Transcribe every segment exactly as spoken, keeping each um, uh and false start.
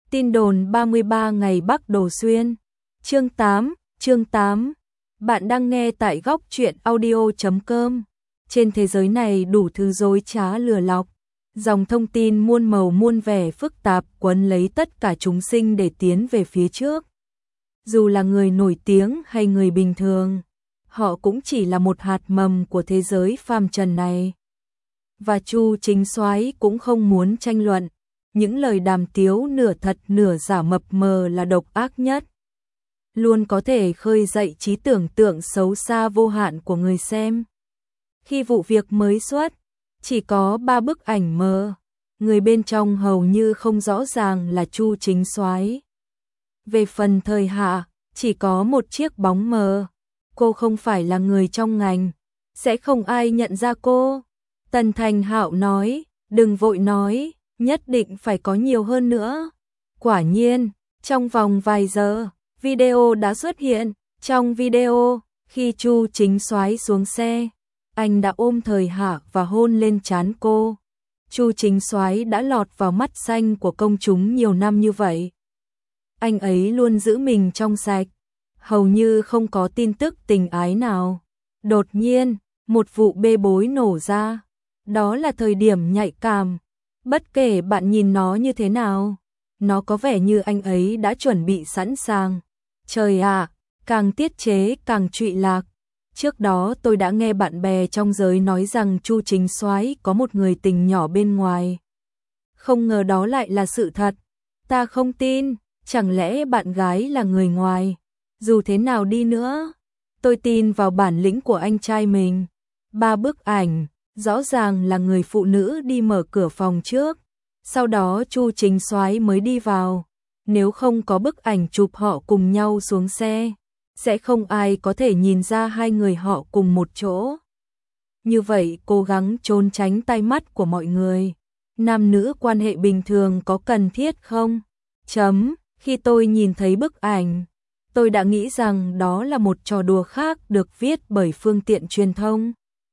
Tin đồn ba mươi ba ngày Bắc Đồ Xuyên. Chương tám, chương tám. Bạn đang nghe tại góc truyện audio chấm com. Trên thế giới này đủ thứ dối trá lừa lọc, dòng thông tin muôn màu muôn vẻ phức tạp quấn lấy tất cả chúng sinh để tiến về phía trước. Dù là người nổi tiếng hay người bình thường, họ cũng chỉ là một hạt mầm của thế giới phàm trần này. Và Chu Chính Soái cũng không muốn tranh luận. Những lời đàm tiếu nửa thật nửa giả mập mờ là độc ác nhất, luôn có thể khơi dậy trí tưởng tượng xấu xa vô hạn của người xem. Khi vụ việc mới xuất, chỉ có ba bức ảnh mờ, người bên trong hầu như không rõ ràng là Chu Chính Soái. Về phần Thời Hạ, chỉ có một chiếc bóng mờ. Cô không phải là người trong ngành, sẽ không ai nhận ra cô. Tần Thành Hạo nói, đừng vội nói, nhất định phải có nhiều hơn nữa. Quả nhiên, trong vòng vài giờ, video đã xuất hiện. Trong video, khi Chu Chính Soái xuống xe, anh đã ôm Thời Hạ và hôn lên trán cô. Chu Chính Soái đã lọt vào mắt xanh của công chúng nhiều năm như vậy. Anh ấy luôn giữ mình trong sạch, hầu như không có tin tức tình ái nào. Đột nhiên, một vụ bê bối nổ ra. Đó là thời điểm nhạy cảm. Bất kể bạn nhìn nó như thế nào, nó có vẻ như anh ấy đã chuẩn bị sẵn sàng. Trời ạ, càng tiết chế càng trụy lạc. Trước đó tôi đã nghe bạn bè trong giới nói rằng Chu Chính Soái có một người tình nhỏ bên ngoài. Không ngờ đó lại là sự thật. Ta không tin, chẳng lẽ bạn gái là người ngoài? Dù thế nào đi nữa, tôi tin vào bản lĩnh của anh trai mình. Ba bức ảnh, rõ ràng là người phụ nữ đi mở cửa phòng trước, sau đó Chu Chính Soái mới đi vào. Nếu không có bức ảnh chụp họ cùng nhau xuống xe, sẽ không ai có thể nhìn ra hai người họ cùng một chỗ. Như vậy cố gắng trốn tránh tai mắt của mọi người. Nam nữ quan hệ bình thường có cần thiết không? Chấm, khi tôi nhìn thấy bức ảnh, tôi đã nghĩ rằng đó là một trò đùa khác được viết bởi phương tiện truyền thông.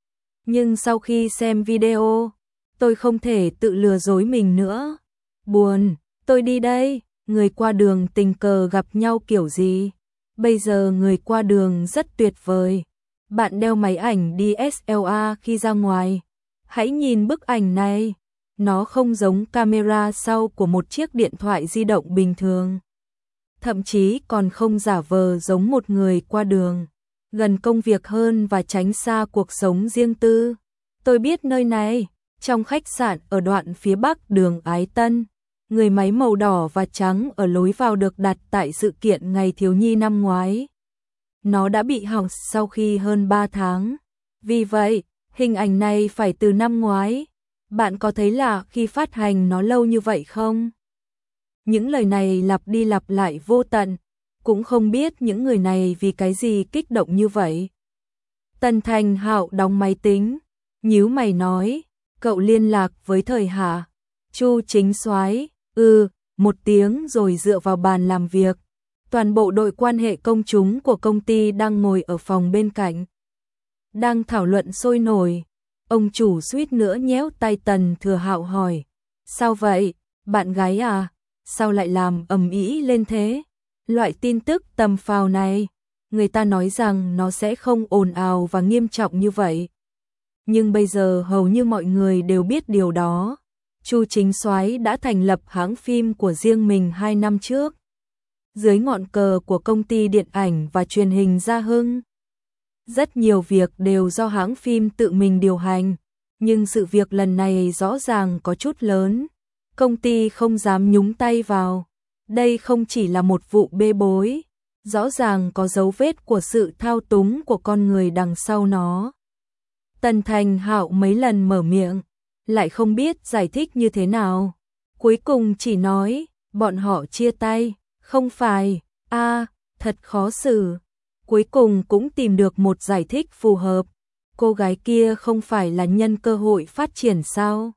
Nhưng sau khi xem video, tôi không thể tự lừa dối mình nữa. Buồn, tôi đi đây, người qua đường tình cờ gặp nhau kiểu gì? Bây giờ người qua đường rất tuyệt vời. Bạn đeo máy ảnh đê ét lờ rờ khi ra ngoài. Hãy nhìn bức ảnh này. Nó không giống camera sau của một chiếc điện thoại di động bình thường. Thậm chí còn không giả vờ giống một người qua đường. Gần công việc hơn và tránh xa cuộc sống riêng tư. Tôi biết nơi này, trong khách sạn ở đoạn phía bắc đường Ái Tân. Người máy màu đỏ và trắng ở lối vào được đặt tại sự kiện Ngày Thiếu Nhi năm ngoái. Nó đã bị hỏng sau khi hơn ba tháng. Vì vậy, hình ảnh này phải từ năm ngoái. Bạn có thấy lạ khi phát hành nó lâu như vậy không? Những lời này lặp đi lặp lại vô tận. Cũng không biết những người này vì cái gì kích động như vậy. Tần Thành Hạo đóng máy tính, nhíu mày nói, cậu liên lạc với Thời Hạ. Chu Chính Soái, ừ, một tiếng rồi dựa vào bàn làm việc. Toàn bộ đội quan hệ công chúng của công ty đang ngồi ở phòng bên cạnh. Đang thảo luận sôi nổi. Ông chủ suýt nữa nhéo tay Tần Thừa Hạo hỏi, sao vậy, bạn gái à, sao lại làm ầm ĩ lên thế? Loại tin tức tầm phào này, người ta nói rằng nó sẽ không ồn ào và nghiêm trọng như vậy. Nhưng bây giờ hầu như mọi người đều biết điều đó. Chu Chính Soái đã thành lập hãng phim của riêng mình hai năm trước, dưới ngọn cờ của công ty điện ảnh và truyền hình Gia Hưng. Rất nhiều việc đều do hãng phim tự mình điều hành, nhưng sự việc lần này rõ ràng có chút lớn. Công ty không dám nhúng tay vào. Đây không chỉ là một vụ bê bối, rõ ràng có dấu vết của sự thao túng của con người đằng sau nó. Tần Thành Hạo mấy lần mở miệng, lại không biết giải thích như thế nào. Cuối cùng chỉ nói, bọn họ chia tay, không phải, a à, thật khó xử. Cuối cùng cũng tìm được một giải thích phù hợp. Cô gái kia không phải là nhân cơ hội phát triển sao?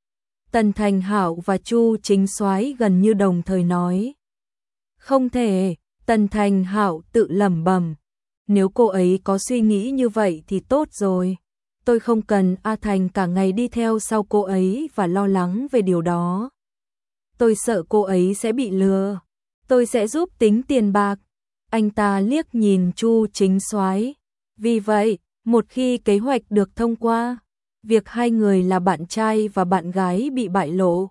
Tần Thành Hạo và Chu Chính Soái gần như đồng thời nói. Không thể, Tần Thành Hạo tự lẩm bẩm. Nếu cô ấy có suy nghĩ như vậy thì tốt rồi. Tôi không cần A Thành cả ngày đi theo sau cô ấy và lo lắng về điều đó. Tôi sợ cô ấy sẽ bị lừa. Tôi sẽ giúp tính tiền bạc. Anh ta liếc nhìn Chu Chính Soái. Vì vậy, một khi kế hoạch được thông qua, việc hai người là bạn trai và bạn gái bị bại lộ,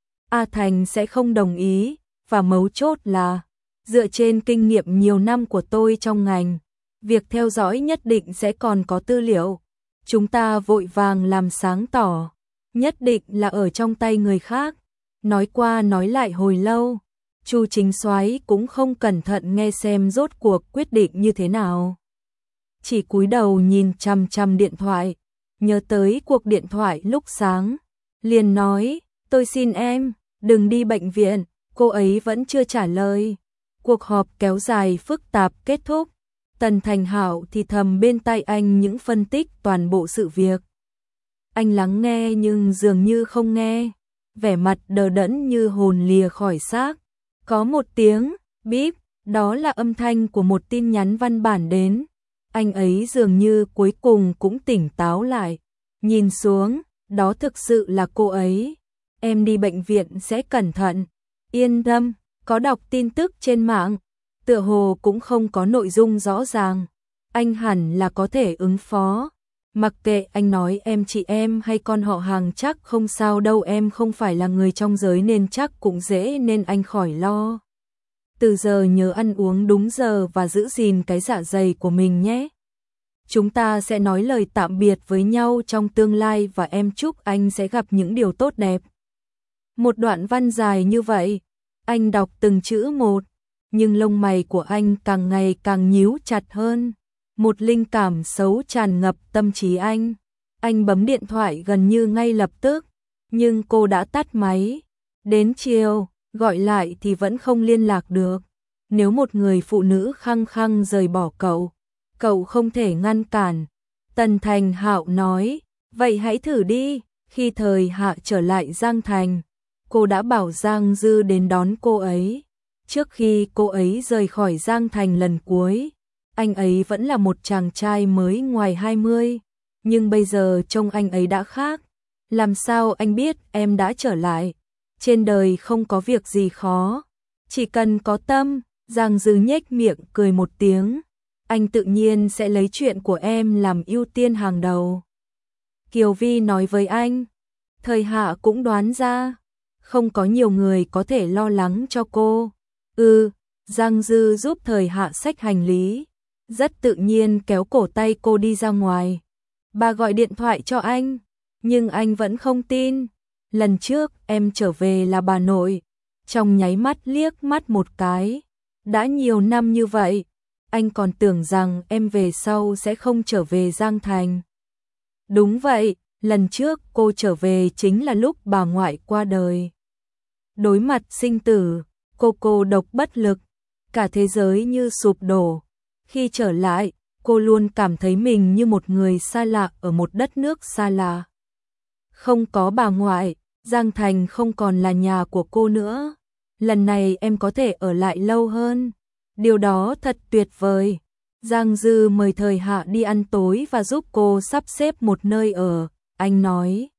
A Thành sẽ không đồng ý, và mấu chốt là, dựa trên kinh nghiệm nhiều năm của tôi trong ngành, việc theo dõi nhất định sẽ còn có tư liệu. Chúng ta vội vàng làm sáng tỏ, nhất định là ở trong tay người khác. Nói qua nói lại hồi lâu, Chu Chính Soái cũng không cẩn thận nghe xem rốt cuộc quyết định như thế nào. Chỉ cúi đầu nhìn chằm chằm điện thoại, nhớ tới cuộc điện thoại lúc sáng, liền nói, tôi xin em, đừng đi bệnh viện. Cô ấy vẫn chưa trả lời. Cuộc họp kéo dài phức tạp kết thúc. Tần Thành Hạo thì thầm bên tai anh những phân tích toàn bộ sự việc. Anh lắng nghe nhưng dường như không nghe, vẻ mặt đờ đẫn như hồn lìa khỏi xác. Có một tiếng bíp, đó là âm thanh của một tin nhắn văn bản đến. Anh ấy dường như cuối cùng cũng tỉnh táo lại. Nhìn xuống, đó thực sự là cô ấy. Em đi bệnh viện sẽ cẩn thận. Yên tâm, có đọc tin tức trên mạng, tựa hồ cũng không có nội dung rõ ràng. Anh hẳn là có thể ứng phó. Mặc kệ anh nói em chị em hay con họ hàng chắc không sao đâu, em không phải là người trong giới nên chắc cũng dễ, nên anh khỏi lo. Từ giờ nhớ ăn uống đúng giờ và giữ gìn cái dạ dày của mình nhé. Chúng ta sẽ nói lời tạm biệt với nhau trong tương lai và em chúc anh sẽ gặp những điều tốt đẹp. Một đoạn văn dài như vậy, anh đọc từng chữ một, nhưng lông mày của anh càng ngày càng nhíu chặt hơn. Một linh cảm xấu tràn ngập tâm trí anh. Anh bấm điện thoại gần như ngay lập tức, nhưng cô đã tắt máy. Đến chiều, gọi lại thì vẫn không liên lạc được. Nếu một người phụ nữ khăng khăng rời bỏ cậu, cậu không thể ngăn cản. Tần Thành Hạo nói, vậy hãy thử đi. Khi Thời Hạ trở lại Giang Thành, cô đã bảo Giang Dư đến đón cô ấy. Trước khi cô ấy rời khỏi Giang Thành lần cuối, anh ấy vẫn là một chàng trai mới ngoài hai mươi, nhưng bây giờ trông anh ấy đã khác. Làm sao anh biết em đã trở lại? Trên đời không có việc gì khó, chỉ cần có tâm. Giang Dư nhếch miệng cười một tiếng, anh tự nhiên sẽ lấy chuyện của em làm ưu tiên hàng đầu. Kiều Vi nói với anh. Thời Hạ cũng đoán ra, không có nhiều người có thể lo lắng cho cô. Ừ, Giang Dư giúp Thời Hạ xách hành lý, rất tự nhiên kéo cổ tay cô đi ra ngoài. Bà gọi điện thoại cho anh, nhưng anh vẫn không tin. Lần trước em trở về là bà nội. Trong nháy mắt liếc mắt một cái, đã nhiều năm như vậy, anh còn tưởng rằng em về sau sẽ không trở về Giang Thành. Đúng vậy, lần trước cô trở về chính là lúc bà ngoại qua đời. Đối mặt sinh tử, cô cô độc bất lực, cả thế giới như sụp đổ. Khi trở lại, cô luôn cảm thấy mình như một người xa lạ ở một đất nước xa lạ. Không có bà ngoại, Giang Thành không còn là nhà của cô nữa. Lần này em có thể ở lại lâu hơn. Điều đó thật tuyệt vời. Giang Dư mời Thời Hạ đi ăn tối và giúp cô sắp xếp một nơi ở. Anh nói,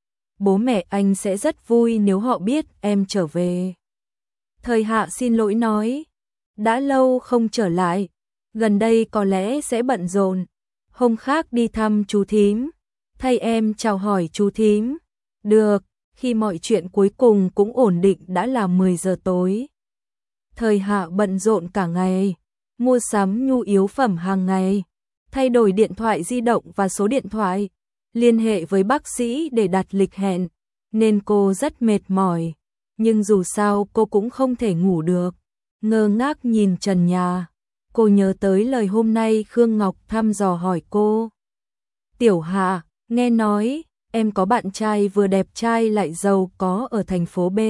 bố mẹ anh sẽ rất vui nếu họ biết em trở về. Thời Hạ xin lỗi nói, đã lâu không trở lại, gần đây có lẽ sẽ bận rộn. Hôm khác đi thăm chú thím, thay em chào hỏi chú thím. Được. Khi mọi chuyện cuối cùng cũng ổn định đã là mười giờ tối. Thời Hạ bận rộn cả ngày, mua sắm nhu yếu phẩm hàng ngày, thay đổi điện thoại di động và số điện thoại, liên hệ với bác sĩ để đặt lịch hẹn, nên cô rất mệt mỏi. Nhưng dù sao cô cũng không thể ngủ được, ngơ ngác nhìn trần nhà. Cô nhớ tới lời hôm nay Khương Ngọc thăm dò hỏi cô. Tiểu Hạ, nghe nói em có bạn trai vừa đẹp trai lại giàu có ở thành phố B.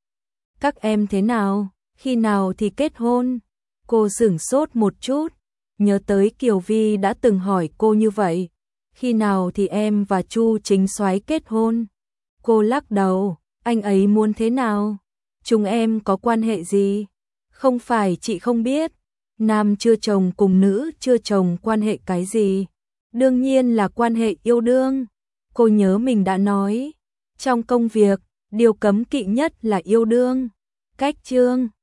Các em thế nào? Khi nào thì kết hôn? Cô sửng sốt một chút, nhớ tới Kiều Vi đã từng hỏi cô như vậy. Khi nào thì em và Chu Chính Soái kết hôn? Cô lắc đầu, anh ấy muốn thế nào? Chúng em có quan hệ gì? Không phải chị không biết, nam chưa chồng cùng nữ chưa chồng quan hệ cái gì? Đương nhiên là quan hệ yêu đương. Cô nhớ mình đã nói, trong công việc, Điều cấm kỵ nhất là yêu đương. Cách chương